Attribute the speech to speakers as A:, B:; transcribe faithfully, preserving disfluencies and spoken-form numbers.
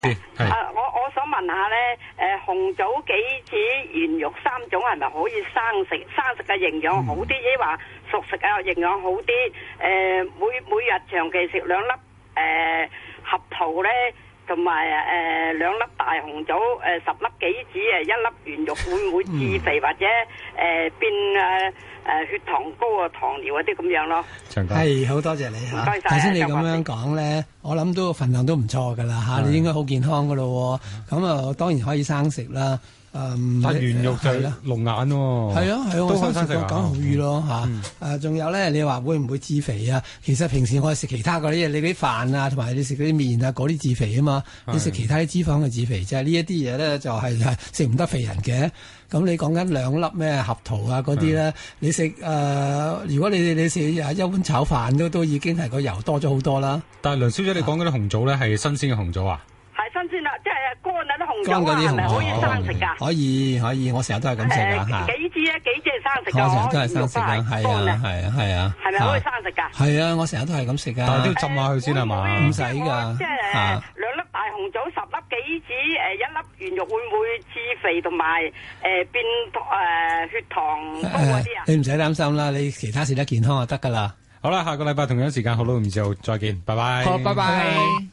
A: 啊，我我想問下咧，誒紅棗、杞子、圓肉三種係咪可以生食？生食嘅營養好啲，抑或熟食啊營養好啲？誒每每日長期食兩粒誒合桃咧，同埋誒兩粒大紅棗，誒十粒杞子，誒一粒圓肉，會唔會致肥或者誒變誒誒血糖高啊、糖尿嗰啲咁樣咯？
B: 係好多謝你嚇。頭先你咁樣講咧，我諗都份量都唔錯㗎啦嚇，你應該好健康㗎咯喎。咁啊當然可以生食啦。誒，
C: 但圓肉就係龍眼喎。
B: 係啊係啊，我生食過講好魚咯嚇。誒，仲有咧，你話會唔會致肥啊？其實平時我哋食其他嗰啲嘢，你啲飯啊，同埋你食嗰啲麵啊，嗰啲致肥啊嘛。你食其他啲脂肪嘅致肥啫。呢一啲嘢咧就係係食唔得肥人嘅。咁你講緊兩粒咩合桃啊嗰啲咧，你食誒、呃，如果你你食一碗炒飯都都已經係個油多咗好多啦。
C: 但係梁小姐，你講嗰啲紅棗咧係新鮮嘅紅棗啊？
A: 係新鮮啦，即係乾嗰啲紅棗啊，係咪可以生食㗎？
B: 可以可以，我成日都係咁食㗎嚇。
A: 杞子咧，杞子係生食㗎，
B: 我成日都係生食㗎，係啊係啊係啊。
A: 係咪可以生食㗎？
B: 係啊，我成日都係咁食㗎。
C: 但係都要浸下佢先係嘛？
B: 唔使㗎。
A: 即係兩粒大紅棗，十粒杞子，誒一粒圓肉，會唔會致肥同埋誒變誒血糖高嗰啲啊？
B: 你唔使擔心啦，你其他食得健康就得㗎啦。
C: 好啦，下個禮拜同樣時間好啦，唔知後再見，拜拜。
D: 好，拜拜。